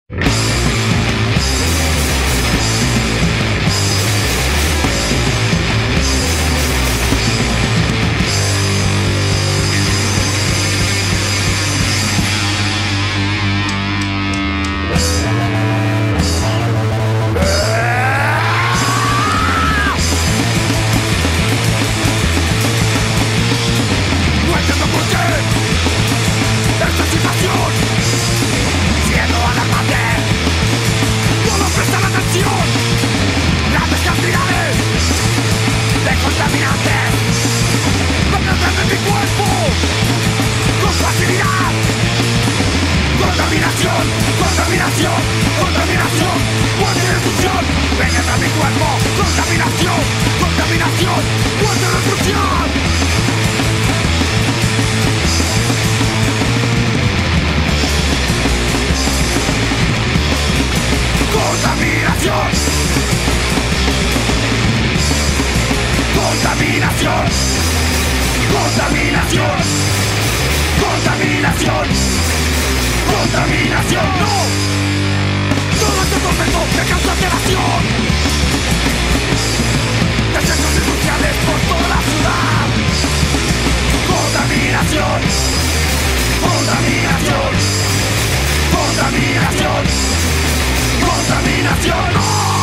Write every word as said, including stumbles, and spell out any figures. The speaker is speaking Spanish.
Contaminación, contaminación, muerte y destrucción. Penetra mi cuerpo. Contaminación, contaminación, muerte y destrucción. Contaminación. Contaminación. Contaminación. Contaminación. Contaminación, no. Todo este proceso me causa alteración. Desechos industriales por toda la ciudad. Contaminación. Contaminación. Contaminación. Contaminación, no.